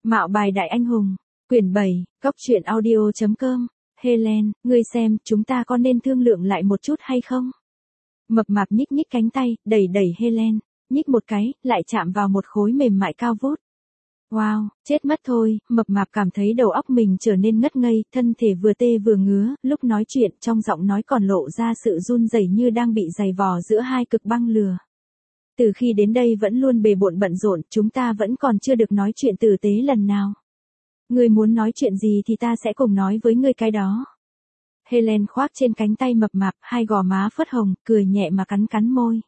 Mạo bài đại anh hùng, quyển 7, Cóc truyện audio.com, Helen, ngươi xem, chúng ta có nên thương lượng lại một chút hay không? Mập mạp nhích nhích cánh tay, đẩy đẩy Helen, nhích một cái, lại chạm vào một khối mềm mại cao vút. Wow, chết mất thôi, mập mạp cảm thấy đầu óc mình trở nên ngất ngây, thân thể vừa tê vừa ngứa, lúc nói chuyện trong giọng nói còn lộ ra sự run rẩy như đang bị giày vò giữa hai cực băng lửa. Từ khi đến đây vẫn luôn bề bộn bận rộn, chúng ta vẫn còn chưa được nói chuyện tử tế lần nào. Ngươi muốn nói chuyện gì thì ta sẽ cùng nói với ngươi cái đó. Helen khoác trên cánh tay mập mạp, hai gò má phớt hồng, cười nhẹ mà cắn cắn môi.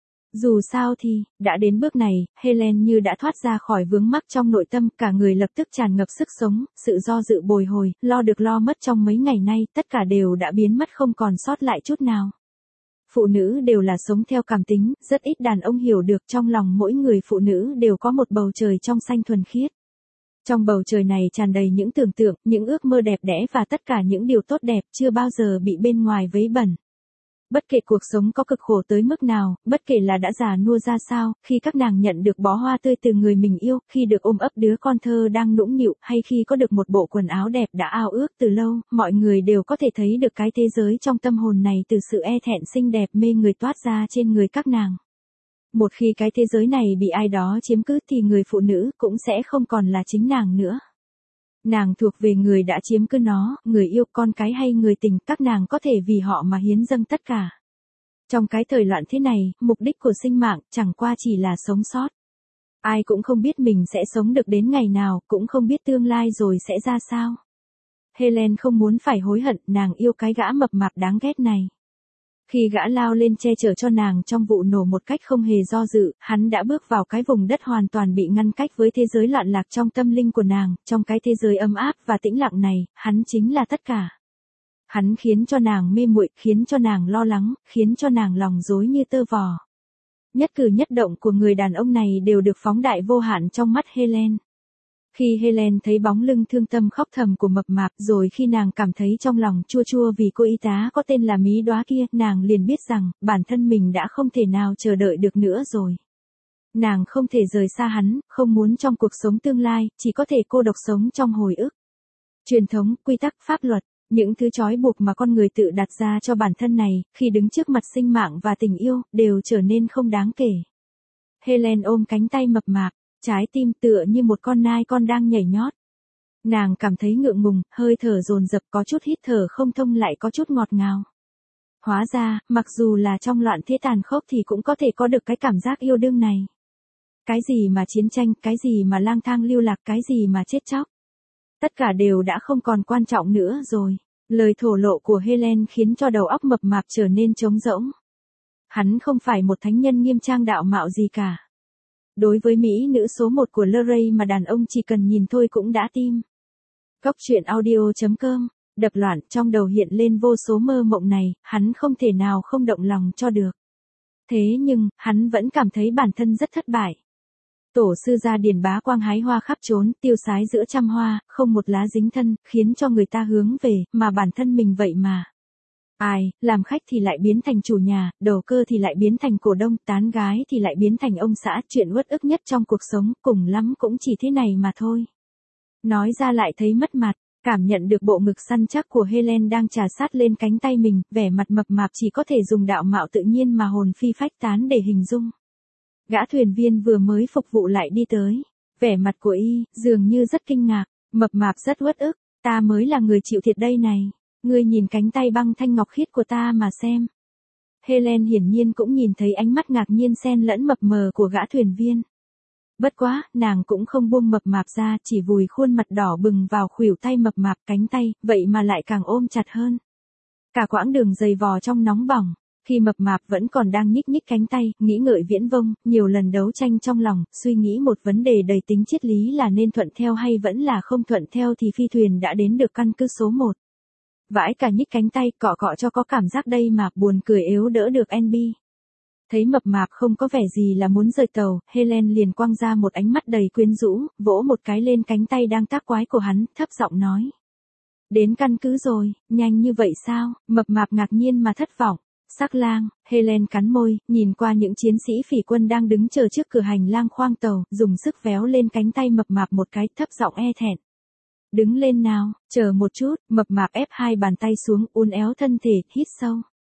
Dù sao thì, đã đến bước này, Helen như đã thoát ra khỏi vướng mắc trong nội tâm, cả người lập tức tràn ngập sức sống, sự do dự bồi hồi, lo được lo mất trong mấy ngày nay, tất cả đều đã biến mất không còn sót lại chút nào. Phụ nữ đều là sống theo cảm tính, rất ít đàn ông hiểu được trong lòng mỗi người phụ nữ đều có một bầu trời trong xanh thuần khiết. Trong bầu trời này tràn đầy những tưởng tượng, những ước mơ đẹp đẽ và tất cả những điều tốt đẹp chưa bao giờ bị bên ngoài vấy bẩn. Bất kể cuộc sống có cực khổ tới mức nào, bất kể là đã già nua ra sao, khi các nàng nhận được bó hoa tươi từ người mình yêu, khi được ôm ấp đứa con thơ đang nũng nịu, hay khi có được một bộ quần áo đẹp đã ao ước từ lâu, mọi người đều có thể thấy được cái thế giới trong tâm hồn này từ sự e thẹn xinh đẹp mê người toát ra trên người các nàng. Một khi cái thế giới này bị ai đó chiếm cứ thì người phụ nữ cũng sẽ không còn là chính nàng nữa. Nàng thuộc về người đã chiếm cứ nó, người yêu, con cái hay người tình, các nàng có thể vì họ mà hiến dâng tất cả. Trong cái thời loạn thế này, mục đích của sinh mạng chẳng qua chỉ là sống sót. Ai cũng không biết mình sẽ sống được đến ngày nào, cũng không biết tương lai rồi sẽ ra sao. Helen không muốn phải hối hận, nàng yêu cái gã mập mạp đáng ghét này. Khi gã lao lên che chở cho nàng trong vụ nổ một cách không hề do dự, hắn đã bước vào cái vùng đất hoàn toàn bị ngăn cách với thế giới loạn lạc trong tâm linh của nàng, trong cái thế giới ấm áp và tĩnh lặng này, hắn chính là tất cả. Hắn khiến cho nàng mê muội, khiến cho nàng lo lắng, khiến cho nàng lòng rối như tơ vò. Nhất cử nhất động của người đàn ông này đều được phóng đại vô hạn trong mắt Helen. Khi Helen thấy bóng lưng thương tâm khóc thầm của mập mạp, rồi khi nàng cảm thấy trong lòng chua chua vì cô y tá có tên là Mí Đóa kia, nàng liền biết rằng, bản thân mình đã không thể nào chờ đợi được nữa rồi. Nàng không thể rời xa hắn, không muốn trong cuộc sống tương lai, chỉ có thể cô độc sống trong hồi ức. Truyền thống, quy tắc, pháp luật, những thứ trói buộc mà con người tự đặt ra cho bản thân này, khi đứng trước mặt sinh mạng và tình yêu, đều trở nên không đáng kể. Helen ôm cánh tay mập mạp. Trái tim tựa như một con nai con đang nhảy nhót. Nàng cảm thấy ngượng ngùng, hơi thở dồn dập, có chút hít thở không thông lại có chút ngọt ngào. Hóa ra, mặc dù là trong loạn thế tàn khốc thì cũng có thể có được cái cảm giác yêu đương này. Cái gì mà chiến tranh, cái gì mà lang thang lưu lạc, cái gì mà chết chóc. Tất cả đều đã không còn quan trọng nữa rồi. Lời thổ lộ của Helen khiến cho đầu óc mập mạp trở nên trống rỗng. Hắn không phải một thánh nhân nghiêm trang đạo mạo gì cả. Đối với mỹ nữ số 1 của Luray mà đàn ông chỉ cần nhìn thôi cũng đã tim. Cóc truyện audio.com, đập loạn trong đầu hiện lên vô số mơ mộng này, hắn không thể nào không động lòng cho được. Thế nhưng, hắn vẫn cảm thấy bản thân rất thất bại. Tổ sư gia Điền Bá Quang hái hoa khắp trốn, tiêu sái giữa trăm hoa, không một lá dính thân, khiến cho người ta hướng về, mà bản thân mình vậy mà. Ai, làm khách thì lại biến thành chủ nhà, đầu cơ thì lại biến thành cổ đông, tán gái thì lại biến thành ông xã, chuyện uất ức nhất trong cuộc sống, cùng lắm cũng chỉ thế này mà thôi. Nói ra lại thấy mất mặt, cảm nhận được bộ ngực săn chắc của Helen đang trà sát lên cánh tay mình, vẻ mặt mập mạp chỉ có thể dùng đạo mạo tự nhiên mà hồn phi phách tán để hình dung. Gã thuyền viên vừa mới phục vụ lại đi tới, vẻ mặt của y, dường như rất kinh ngạc, mập mạp rất uất ức, ta mới là người chịu thiệt đây này. Ngươi nhìn cánh tay băng thanh ngọc khiết của ta mà xem. Helen hiển nhiên cũng nhìn thấy ánh mắt ngạc nhiên xen lẫn mập mờ của gã thuyền viên. Bất quá, nàng cũng không buông mập mạp ra, chỉ vùi khuôn mặt đỏ bừng vào khuỷu tay mập mạp, cánh tay, vậy mà lại càng ôm chặt hơn. Cả quãng đường dày vò trong nóng bỏng, khi mập mạp vẫn còn đang nhích nhích cánh tay, nghĩ ngợi viễn vông, nhiều lần đấu tranh trong lòng, suy nghĩ một vấn đề đầy tính triết lý là nên thuận theo hay vẫn là không thuận theo thì phi thuyền đã đến được căn cứ số 1. Vãi cả nhích cánh tay, cọ cọ cho có cảm giác đây mà, buồn cười yếu đỡ được NB. Thấy mập mạp không có vẻ gì là muốn rời tàu, Helen liền quăng ra một ánh mắt đầy quyến rũ, vỗ một cái lên cánh tay đang tác quái của hắn, thấp giọng nói. Đến căn cứ rồi, nhanh như vậy sao? Mập mạp ngạc nhiên mà thất vọng. Sắc lang, Helen cắn môi, nhìn qua những chiến sĩ phỉ quân đang đứng chờ trước cửa hành lang khoang tàu, dùng sức véo lên cánh tay mập mạp một cái, thấp giọng e thẹn. Đứng lên nào, chờ một chút, mập mạp ép hai bàn tay xuống, uốn éo thân thể, hít sâu.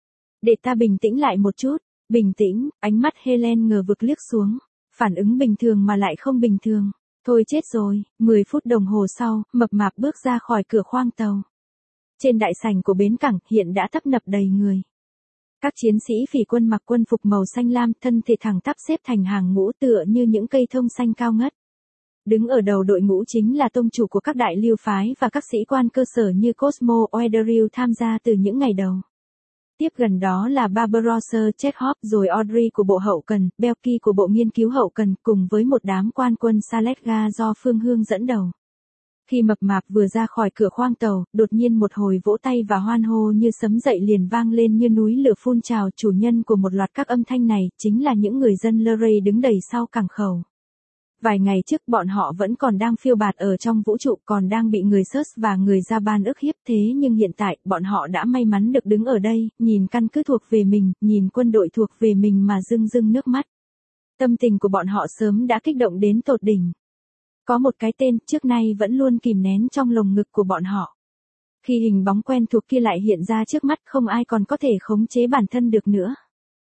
Để ta bình tĩnh lại một chút, bình tĩnh, ánh mắt Helen ngờ vực liếc xuống, phản ứng bình thường mà lại không bình thường. Thôi chết rồi, 10 phút đồng hồ sau, mập mạp bước ra khỏi cửa khoang tàu. Trên đại sảnh của bến cảng hiện đã tấp nập đầy người. Các chiến sĩ phỉ quân mặc quân phục màu xanh lam, thân thể thẳng tắp xếp thành hàng ngũ tựa như những cây thông xanh cao ngất. Đứng ở đầu đội ngũ chính là tông chủ của các đại lưu phái và các sĩ quan cơ sở như Cosmo Oederil tham gia từ những ngày đầu. Tiếp gần đó là Barbarossa Chekhov, rồi Audrey của bộ hậu cần, Belki của bộ nghiên cứu hậu cần, cùng với một đám quan quân Saletga do Phương Hương dẫn đầu. Khi mập mạp vừa ra khỏi cửa khoang tàu, đột nhiên một hồi vỗ tay và hoan hô như sấm dậy liền vang lên như núi lửa phun trào. Chủ nhân của một loạt các âm thanh này chính là những người dân Luray đứng đầy sau cảng khẩu. Vài ngày trước bọn họ vẫn còn đang phiêu bạt ở trong vũ trụ, còn đang bị người Surs và người Japan ức hiếp, thế nhưng hiện tại bọn họ đã may mắn được đứng ở đây, nhìn căn cứ thuộc về mình, nhìn quân đội thuộc về mình mà rưng rưng nước mắt. Tâm tình của bọn họ sớm đã kích động đến tột đỉnh. Có một cái tên trước nay vẫn luôn kìm nén trong lồng ngực của bọn họ. Khi hình bóng quen thuộc kia lại hiện ra trước mắt, không ai còn có thể khống chế bản thân được nữa.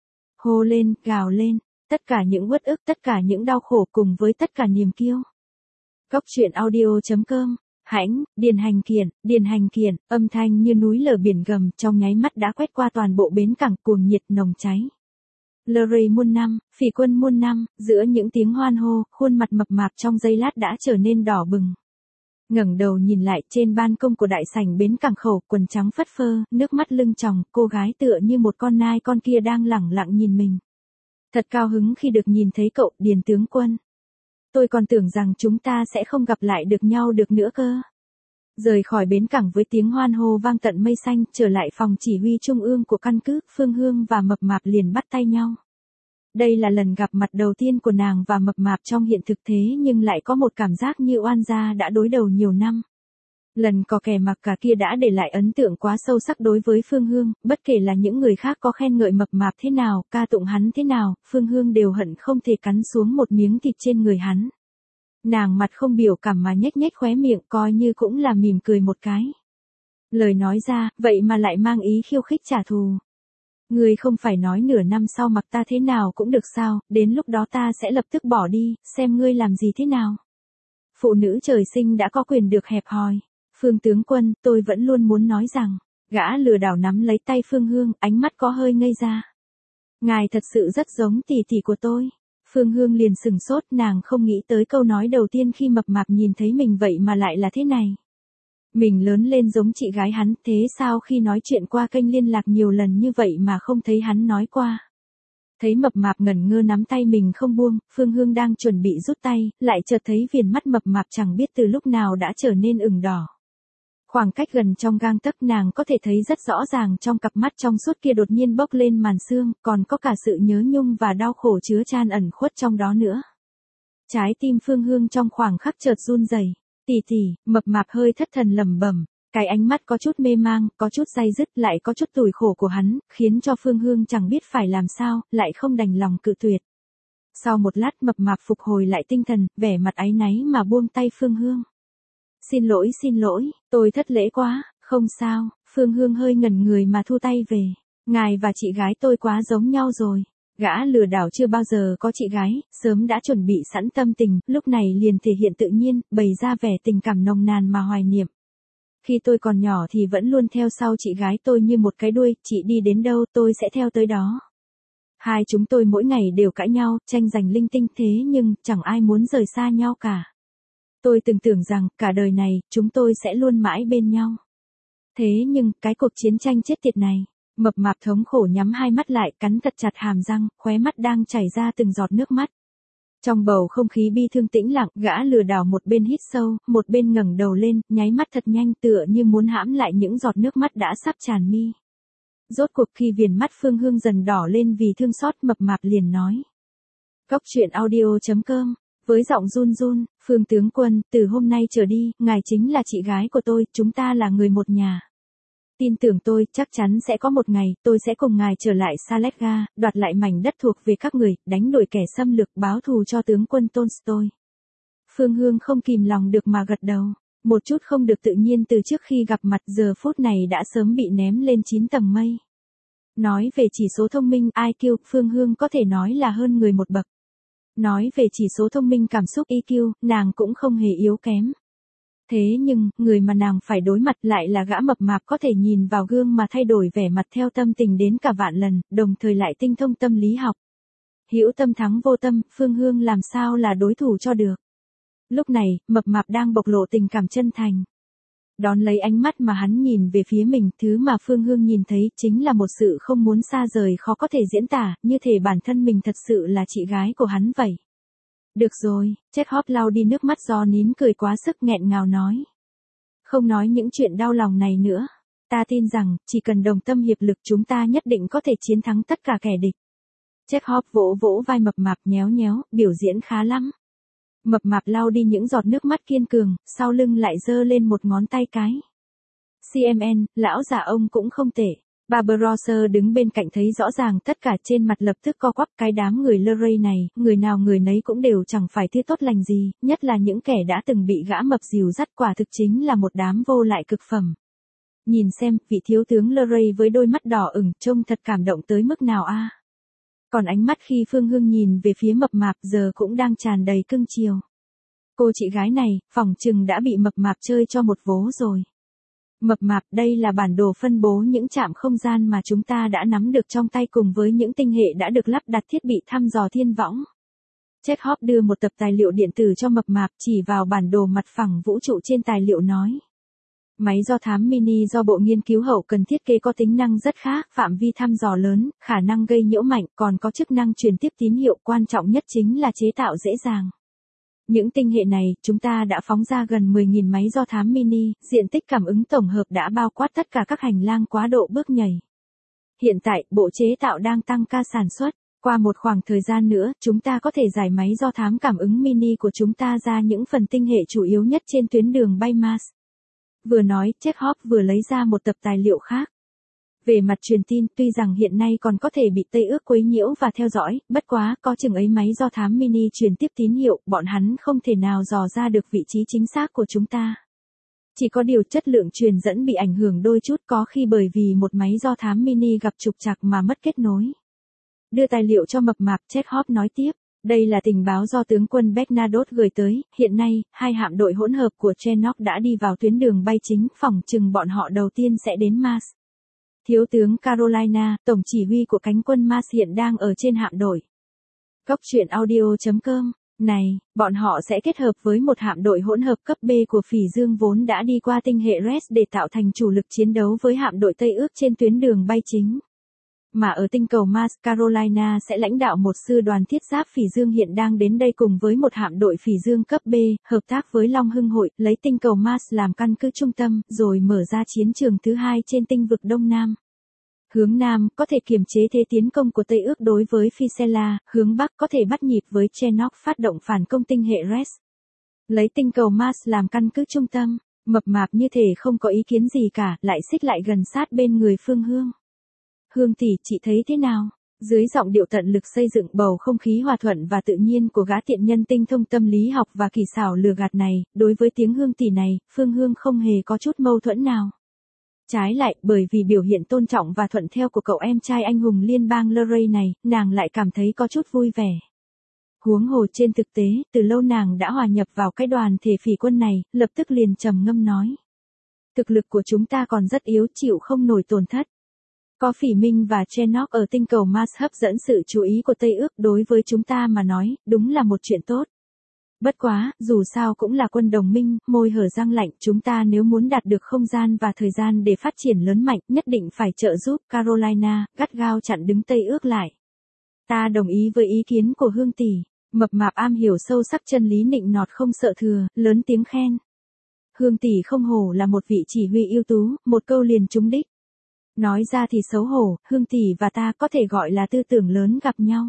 Hô lên, gào lên, tất cả những uất ức, tất cả những đau khổ cùng với tất cả niềm kiêu. Góc truyện audio.com. Hãnh, Điền Hành Kiển, âm thanh như núi lở biển gầm trong nháy mắt đã quét qua toàn bộ bến cảng, cuồng nhiệt nồng cháy. Luray muôn năm, phỉ quân muôn năm, giữa những tiếng hoan hô, khuôn mặt mập mạp trong giây lát đã trở nên đỏ bừng. Ngẩng đầu nhìn lại, trên ban công của đại sảnh bến cảng khẩu, quần trắng phất phơ, nước mắt lưng tròng, cô gái tựa như một con nai con kia đang lẳng lặng nhìn mình. Thật cao hứng khi được nhìn thấy cậu, Điền tướng quân. Tôi còn tưởng rằng chúng ta sẽ không gặp lại được nhau được nữa cơ. Rời khỏi bến cảng với tiếng hoan hô vang tận mây xanh, trở lại phòng chỉ huy trung ương của căn cứ, Phương Hương và mập mạp liền bắt tay nhau. Đây là lần gặp mặt đầu tiên của nàng và mập mạp trong hiện thực, thế nhưng lại có một cảm giác như oan gia đã đối đầu nhiều năm. Lần có kẻ mặc cả kia đã để lại ấn tượng quá sâu sắc đối với Phương Hương, bất kể là những người khác có khen ngợi mập mạp thế nào, ca tụng hắn thế nào, Phương Hương đều hận không thể cắn xuống một miếng thịt trên người hắn. Nàng mặt không biểu cảm mà nhếch nhếch khóe miệng, coi như cũng là mỉm cười một cái. Lời nói ra, vậy mà lại mang ý khiêu khích trả thù. Ngươi không phải nói nửa năm sau mặc ta thế nào cũng được sao, đến lúc đó ta sẽ lập tức bỏ đi, xem ngươi làm gì thế nào. Phụ nữ trời sinh đã có quyền được hẹp hòi. Phương tướng quân, tôi vẫn luôn muốn nói rằng, gã lừa đảo nắm lấy tay Phương Hương, ánh mắt có hơi ngây ra. Ngài thật sự rất giống tỷ tỷ của tôi. Phương Hương liền sừng sốt, nàng không nghĩ tới câu nói đầu tiên khi mập mạp nhìn thấy mình vậy mà lại là thế này. Mình lớn lên giống chị gái hắn, thế sao khi nói chuyện qua kênh liên lạc nhiều lần như vậy mà không thấy hắn nói qua. Thấy mập mạp ngẩn ngơ nắm tay mình không buông, Phương Hương đang chuẩn bị rút tay, lại chợt thấy viền mắt mập mạp chẳng biết từ lúc nào đã trở nên ửng đỏ. Khoảng cách gần trong gang tấc, nàng có thể thấy rất rõ ràng trong cặp mắt trong suốt kia đột nhiên bốc lên màn sương, còn có cả sự nhớ nhung và đau khổ chứa chan ẩn khuất trong đó nữa. Trái tim Phương Hương trong khoảng khắc chợt run rẩy. Tỷ tỷ, mập mạp hơi thất thần lẩm bẩm, cái ánh mắt có chút mê mang, có chút day dứt, lại có chút tủi khổ của hắn, khiến cho Phương Hương chẳng biết phải làm sao, lại không đành lòng cự tuyệt. Sau một lát mập mạp phục hồi lại tinh thần, vẻ mặt áy náy mà buông tay Phương Hương. Xin lỗi, tôi thất lễ quá, không sao. Phương Hương hơi ngẩn người mà thu tay về. Ngài và chị gái tôi quá giống nhau rồi. Gã lừa đảo chưa bao giờ có chị gái, sớm đã chuẩn bị sẵn tâm tình, lúc này liền thể hiện tự nhiên, bày ra vẻ tình cảm nồng nàn mà hoài niệm. Khi tôi còn nhỏ thì vẫn luôn theo sau chị gái tôi như một cái đuôi, chị đi đến đâu tôi sẽ theo tới đó. Hai chúng tôi mỗi ngày đều cãi nhau, tranh giành linh tinh, thế nhưng chẳng ai muốn rời xa nhau cả. Tôi từng tưởng rằng cả đời này chúng tôi sẽ luôn mãi bên nhau. Thế nhưng cái cuộc chiến tranh chết tiệt này, mập mạp thống khổ nhắm hai mắt lại, cắn thật chặt hàm răng, khóe mắt đang chảy ra từng giọt nước mắt. Trong bầu không khí bi thương tĩnh lặng, gã lừa đảo một bên hít sâu, một bên ngẩng đầu lên, nháy mắt thật nhanh tựa như muốn hãm lại những giọt nước mắt đã sắp tràn mi. Rốt cuộc khi viền mắt Phương Hương dần đỏ lên vì thương xót, mập mạp liền nói. Góc truyện audio.com. Với giọng run run, Phương tướng quân, từ hôm nay trở đi, ngài chính là chị gái của tôi, chúng ta là người một nhà. Tin tưởng tôi, chắc chắn sẽ có một ngày, tôi sẽ cùng ngài trở lại Saletga, đoạt lại mảnh đất thuộc về các người, đánh đuổi kẻ xâm lược, báo thù cho tướng quân Tolstoy. Phương Hương không kìm lòng được mà gật đầu. Một chút không được tự nhiên từ trước khi gặp mặt giờ phút này đã sớm bị ném lên 9 tầng mây. Nói về chỉ số thông minh IQ, Phương Hương có thể nói là hơn người một bậc. Nói về chỉ số thông minh cảm xúc EQ, nàng cũng không hề yếu kém. Thế nhưng, người mà nàng phải đối mặt lại là gã mập mạp có thể nhìn vào gương mà thay đổi vẻ mặt theo tâm tình đến cả vạn lần, đồng thời lại tinh thông tâm lý học. Hữu tâm thắng vô tâm, Phương Hương làm sao là đối thủ cho được. Lúc này, mập mạp đang bộc lộ tình cảm chân thành. Đón lấy ánh mắt mà hắn nhìn về phía mình, thứ mà Phương Hương nhìn thấy chính là một sự không muốn xa rời khó có thể diễn tả, như thể bản thân mình thật sự là chị gái của hắn vậy. Được rồi, Chekhov lau đi nước mắt do nín cười quá sức nghẹn ngào nói. Không nói những chuyện đau lòng này nữa. Ta tin rằng, chỉ cần đồng tâm hiệp lực chúng ta nhất định có thể chiến thắng tất cả kẻ địch. Chekhov vỗ vỗ vai mập mạp nhéo nhéo, biểu diễn khá lắm. Mập mạp lau đi những giọt nước mắt kiên cường, sau lưng lại giơ lên một ngón tay cái. CMN, lão già ông cũng không tệ. Barbarossa đứng bên cạnh thấy rõ ràng tất cả trên mặt lập tức co quắp cái đám người Luray này, người nào người nấy cũng đều chẳng phải thứ tốt lành gì, nhất là những kẻ đã từng bị gã mập dìu dắt quả thực chính là một đám vô lại cực phẩm. Nhìn xem, vị thiếu tướng Luray với đôi mắt đỏ ửng trông thật cảm động tới mức nào a. Còn ánh mắt khi Phương Hương nhìn về phía mập mạp giờ cũng đang tràn đầy cưng chiều. Cô chị gái này, phỏng chừng đã bị mập mạp chơi cho một vố rồi. Mập mạp, đây là bản đồ phân bố những trạm không gian mà chúng ta đã nắm được trong tay cùng với những tinh hệ đã được lắp đặt thiết bị thăm dò thiên võng. Chekhov đưa một tập tài liệu điện tử cho mập mạp chỉ vào bản đồ mặt phẳng vũ trụ trên tài liệu nói. Máy do thám mini do bộ nghiên cứu hậu cần thiết kế có tính năng rất khác, phạm vi thăm dò lớn, khả năng gây nhiễu mạnh, còn có chức năng truyền tiếp tín hiệu, quan trọng nhất chính là chế tạo dễ dàng. Những tinh hệ này, chúng ta đã phóng ra gần 10.000 máy do thám mini, diện tích cảm ứng tổng hợp đã bao quát tất cả các hành lang quá độ bước nhảy. Hiện tại, bộ chế tạo đang tăng ca sản xuất. Qua một khoảng thời gian nữa, chúng ta có thể giải máy do thám cảm ứng mini của chúng ta ra những phần tinh hệ chủ yếu nhất trên tuyến đường bay Mars. Vừa nói, Chekhov vừa lấy ra một tập tài liệu khác. Về mặt truyền tin, tuy rằng hiện nay còn có thể bị Tây ước quấy nhiễu và theo dõi, bất quá, có chừng ấy máy do thám mini truyền tiếp tín hiệu, bọn hắn không thể nào dò ra được vị trí chính xác của chúng ta. Chỉ có điều chất lượng truyền dẫn bị ảnh hưởng đôi chút, có khi bởi vì một máy do thám mini gặp trục trặc mà mất kết nối. Đưa tài liệu cho mập mạp, Chekhov nói tiếp. Đây là tình báo do tướng quân Bernadotte gửi tới, hiện nay, 2 hạm đội hỗn hợp của Chernok đã đi vào tuyến đường bay chính, phỏng chừng bọn họ đầu tiên sẽ đến Mars. Thiếu tướng Carolina, tổng chỉ huy của cánh quân Mars hiện đang ở trên hạm đội. Góc truyện audio.com. Này, bọn họ sẽ kết hợp với một hạm đội hỗn hợp cấp B của Phỉ Dương vốn đã đi qua tinh hệ Res để tạo thành chủ lực chiến đấu với hạm đội Tây ước trên tuyến đường bay chính. Mà ở tinh cầu Mars, Carolina sẽ lãnh đạo một sư đoàn thiết giáp Phỉ Dương hiện đang đến đây cùng với một hạm đội Phỉ Dương cấp B, hợp tác với Long Hưng Hội, lấy tinh cầu Mars làm căn cứ trung tâm, rồi mở ra chiến trường thứ 2 trên tinh vực Đông Nam. Hướng Nam, có thể kiềm chế thế tiến công của Tây ước đối với Phisela, hướng Bắc có thể bắt nhịp với Chernok phát động phản công tinh hệ Res. Lấy tinh cầu Mars làm căn cứ trung tâm, mập mạp như thể không có ý kiến gì cả, lại xích lại gần sát bên người Phương Hương. Hương tỷ, chị thấy thế nào? Dưới giọng điệu tận lực xây dựng bầu không khí hòa thuận và tự nhiên của gã tiện nhân tinh thông tâm lý học và kỳ xảo lừa gạt này, đối với tiếng Hương tỷ này, Phương Hương không hề có chút mâu thuẫn nào. Trái lại, bởi vì biểu hiện tôn trọng và thuận theo của cậu em trai anh hùng liên bang Luray này, nàng lại cảm thấy có chút vui vẻ. Huống hồ trên thực tế, từ lâu nàng đã hòa nhập vào cái đoàn thể phỉ quân này, lập tức liền trầm ngâm nói. Thực lực của chúng ta còn rất yếu, chịu không nổi tổn thất. Có Phỉ Minh và Chernok ở tinh cầu Mars hấp dẫn sự chú ý của Tây ước, đối với chúng ta mà nói, đúng là một chuyện tốt. Bất quá, dù sao cũng là quân đồng minh, môi hở răng lạnh, chúng ta nếu muốn đạt được không gian và thời gian để phát triển lớn mạnh, nhất định phải trợ giúp. Carolina, gắt gao chặn đứng Tây ước lại. Ta đồng ý với ý kiến của Hương tỷ. Mập mạp am hiểu sâu sắc chân lý nịnh nọt không sợ thừa, lớn tiếng khen. Hương tỷ không hổ là một vị chỉ huy ưu tú, một câu liền trúng đích. Nói ra thì xấu hổ, Hương tỷ và ta có thể gọi là tư tưởng lớn gặp nhau.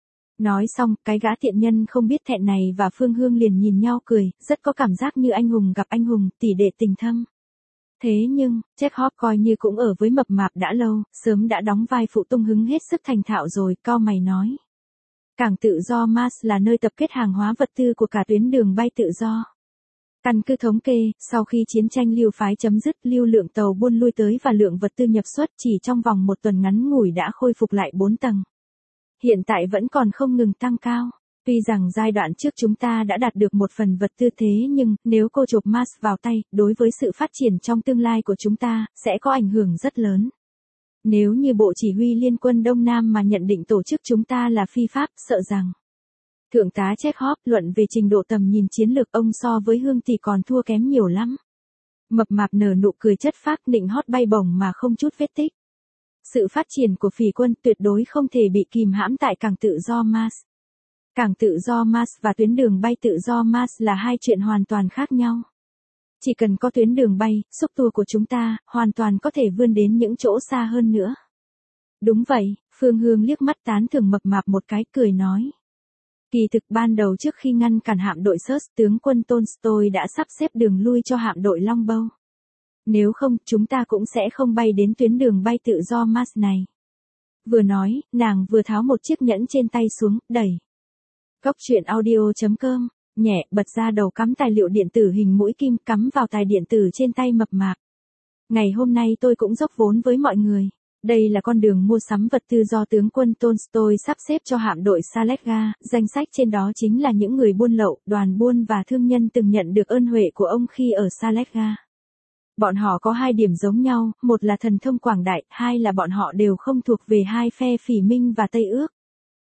Nói xong, cái gã tiện nhân không biết thẹn này và Phương Hương liền nhìn nhau cười, rất có cảm giác như anh hùng gặp anh hùng, tỷ đệ tình thâm. Thế nhưng, Chekhov coi như cũng ở với mập mạp đã lâu, sớm đã đóng vai phụ tung hứng hết sức thành thạo rồi, cau mày nói. Cảng tự do Mars là nơi tập kết hàng hóa vật tư của cả tuyến đường bay tự do. Căn cứ thống kê, sau khi chiến tranh lưu phái chấm dứt, lưu lượng tàu buôn lui tới và lượng vật tư nhập xuất chỉ trong vòng một tuần ngắn ngủi đã khôi phục lại 4 tầng. Hiện tại vẫn còn không ngừng tăng cao. Tuy rằng giai đoạn trước chúng ta đã đạt được một phần vật tư thế nhưng, nếu cô chộp Mars vào tay, đối với sự phát triển trong tương lai của chúng ta, sẽ có ảnh hưởng rất lớn. Nếu như Bộ Chỉ huy Liên quân Đông Nam mà nhận định tổ chức chúng ta là phi pháp, sợ rằng. Thượng tá Chekhov luận về trình độ tầm nhìn chiến lược ông so với Hương thì còn thua kém nhiều lắm. Mập mạp nở nụ cười chất phác nịnh hót bay bổng mà không chút vết tích. Sự phát triển của phỉ quân tuyệt đối không thể bị kìm hãm tại cảng tự do Mars. Cảng tự do Mars và tuyến đường bay tự do Mars là hai chuyện hoàn toàn khác nhau. Chỉ cần có tuyến đường bay, xúc tua của chúng ta, hoàn toàn có thể vươn đến những chỗ xa hơn nữa. Đúng vậy, Phương Hương liếc mắt tán thưởng mập mạp một cái cười nói. Kỳ thực ban đầu trước khi ngăn cản hạm đội Search, tướng quân Tolstoy đã sắp xếp đường lui cho hạm đội Longbow. Nếu không, chúng ta cũng sẽ không bay đến tuyến đường bay tự do Mars này. Vừa nói, nàng vừa tháo một chiếc nhẫn trên tay xuống, đẩy. Cốc truyện audio.com, nhẹ, bật ra đầu cắm tài liệu điện tử hình mũi kim cắm vào tài điện tử trên tay mập mạp. Ngày hôm nay tôi cũng dốc vốn với mọi người. Đây là con đường mua sắm vật tư do tướng quân Tolstoy sắp xếp cho hạm đội Saletga, danh sách trên đó chính là những người buôn lậu, đoàn buôn và thương nhân từng nhận được ơn huệ của ông khi ở Saletga. Bọn họ có hai điểm giống nhau, một là thần thông quảng đại, hai là bọn họ đều không thuộc về hai phe Phỉ Minh và Tây Ước.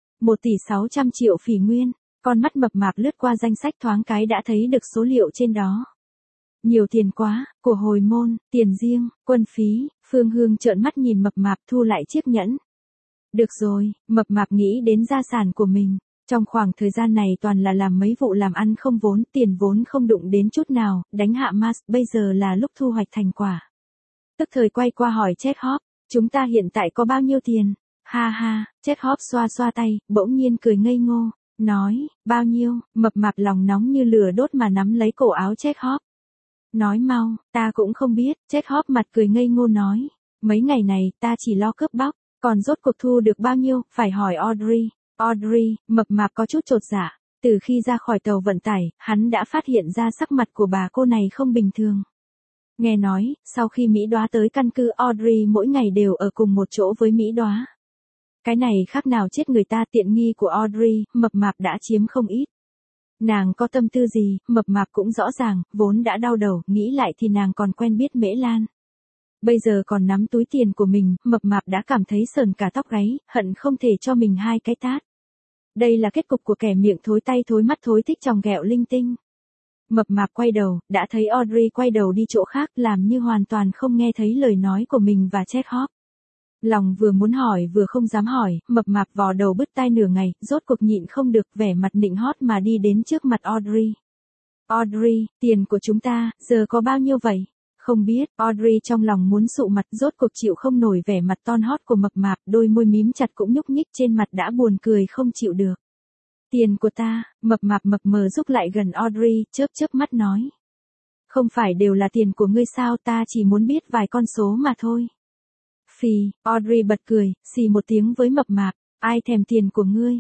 1,6 tỷ phỉ nguyên, con mắt mập mạp lướt qua danh sách thoáng cái đã thấy được số liệu trên đó. Nhiều tiền quá, của hồi môn, tiền riêng, quân phí, Phương Hương trợn mắt nhìn mập mạp thu lại chiếc nhẫn. Được rồi, mập mạp nghĩ đến gia sản của mình. Trong khoảng thời gian này toàn là làm mấy vụ làm ăn không vốn, tiền vốn không đụng đến chút nào, đánh hạ Mars, bây giờ là lúc thu hoạch thành quả. Tức thời quay qua hỏi Chekhov, chúng ta hiện tại có bao nhiêu tiền? Ha ha, Chekhov xoa xoa tay, bỗng nhiên cười ngây ngô, nói, bao nhiêu, mập mạp lòng nóng như lửa đốt mà nắm lấy cổ áo Chekhov. Nói mau, ta cũng không biết, Chekhov mặt cười ngây ngô nói, mấy ngày này ta chỉ lo cướp bóc, còn rốt cuộc thu được bao nhiêu, phải hỏi Audrey. Audrey, mập mạp có chút chột dạ, từ khi ra khỏi tàu vận tải, hắn đã phát hiện ra sắc mặt của bà cô này không bình thường. Nghe nói, sau khi Mỹ Đóa tới căn cứ Audrey mỗi ngày đều ở cùng một chỗ với Mỹ Đóa. Cái này khác nào chết người ta, tiện nghi của Audrey, mập mạp đã chiếm không ít. Nàng có tâm tư gì, mập mạp cũng rõ ràng, vốn đã đau đầu, nghĩ lại thì nàng còn quen biết Mễ Lan. Bây giờ còn nắm túi tiền của mình, mập mạp đã cảm thấy sờn cả tóc gáy, hận không thể cho mình hai cái tát. Đây là kết cục của kẻ miệng thối tay thối mắt thối thích chòng ghẹo linh tinh. Mập mạp quay đầu, đã thấy Audrey quay đầu đi chỗ khác, làm như hoàn toàn không nghe thấy lời nói của mình và Chekhov. Lòng vừa muốn hỏi vừa không dám hỏi, mập mạp vò đầu bứt tai nửa ngày, rốt cuộc nhịn không được, vẻ mặt nịnh hót mà đi đến trước mặt Audrey. Audrey, tiền của chúng ta, giờ có bao nhiêu vậy? Không biết, Audrey trong lòng muốn sụ mặt, rốt cuộc chịu không nổi vẻ mặt ton hót của mập mạp, đôi môi mím chặt cũng nhúc nhích trên mặt đã buồn cười không chịu được. Tiền của ta, mập mạp mập mờ rúc lại gần Audrey, chớp chớp mắt nói. Không phải đều là tiền của ngươi sao, ta chỉ muốn biết vài con số mà thôi. Phì, Audrey bật cười, xì một tiếng với mập mạp, ai thèm tiền của ngươi?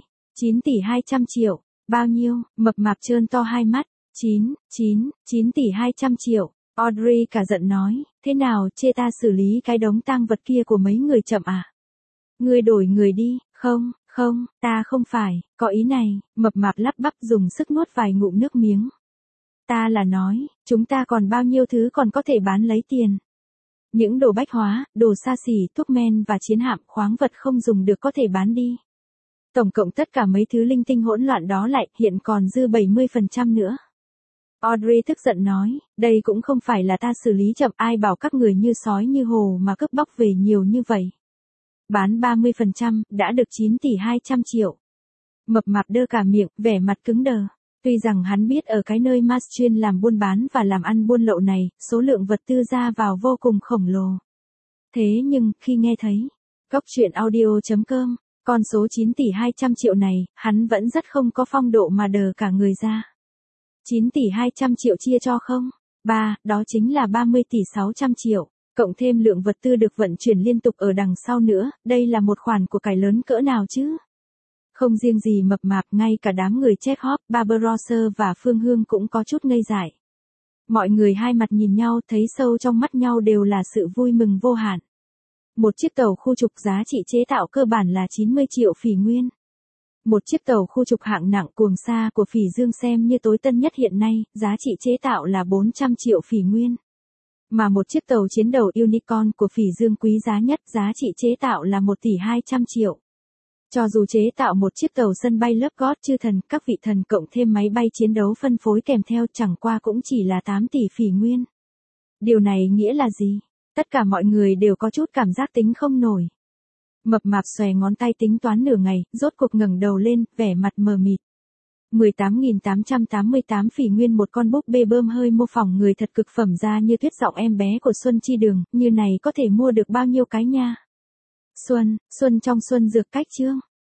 9,2 tỷ. Bao nhiêu? Mập mạp trơn to hai mắt, 9,2 tỷ. Audrey cả giận nói, thế nào, chê ta xử lý cái đống tang vật kia của mấy người chậm à? Ngươi đổi người đi, không, ta không phải, có ý này, mập mạp lắp bắp dùng sức nuốt vài ngụm nước miếng. Ta là nói, chúng ta còn bao nhiêu thứ còn có thể bán lấy tiền. Những đồ bách hóa, đồ xa xỉ, thuốc men và chiến hạm, khoáng vật không dùng được có thể bán đi. Tổng cộng tất cả mấy thứ linh tinh hỗn loạn đó lại, hiện còn dư 70% nữa. Audrey tức giận nói, đây cũng không phải là ta xử lý chậm, ai bảo các người như sói như hổ mà cướp bóc về nhiều như vậy. Bán 30%, đã được 9,2 tỷ. Mập mạp đơ cả miệng, vẻ mặt cứng đờ. Tuy rằng hắn biết ở cái nơi Mars chuyên làm buôn bán và làm ăn buôn lậu này, số lượng vật tư ra vào vô cùng khổng lồ. Thế nhưng, khi nghe thấy, cốc truyện audio.com, con số 9,2 tỷ này, hắn vẫn rất không có phong độ mà đờ cả người ra. 9,2 tỷ chia cho không? 3, đó chính là 30 tỷ 600 triệu. Cộng thêm lượng vật tư được vận chuyển liên tục ở đằng sau nữa, đây là một khoản của cải lớn cỡ nào chứ? Không riêng gì mập mạp, ngay cả đám người Chekhov, Barbarossa và Phương Hương cũng có chút ngây dại. Mọi người hai mặt nhìn nhau, thấy sâu trong mắt nhau đều là sự vui mừng vô hạn. Một chiếc tàu khu trục giá trị chế tạo cơ bản là 90 triệu phỉ nguyên. Một chiếc tàu khu trục hạng nặng cuồng xa của Phỉ Dương xem như tối tân nhất hiện nay, giá trị chế tạo là 400 triệu phỉ nguyên. Mà một chiếc tàu chiến đấu Unicorn của Phỉ Dương quý giá nhất, giá trị chế tạo là 1 tỷ 200 triệu. Cho dù chế tạo một chiếc tàu sân bay lớp gót chư thần, các vị thần cộng thêm máy bay chiến đấu phân phối kèm theo chẳng qua cũng chỉ là 8 tỷ phỉ nguyên. Điều này nghĩa là gì? Tất cả mọi người đều có chút cảm giác tính không nổi. Mập mạp xòe ngón tay tính toán nửa ngày, rốt cuộc ngẩng đầu lên, vẻ mặt mờ mịt. 18.888 phỉ nguyên một con búp bê bơm hơi mô phỏng người thật cực phẩm ra như tuyết giọng em bé của Xuân Chi Đường, như này có thể mua được bao nhiêu cái nha? Xuân trong xuân dược cách chương.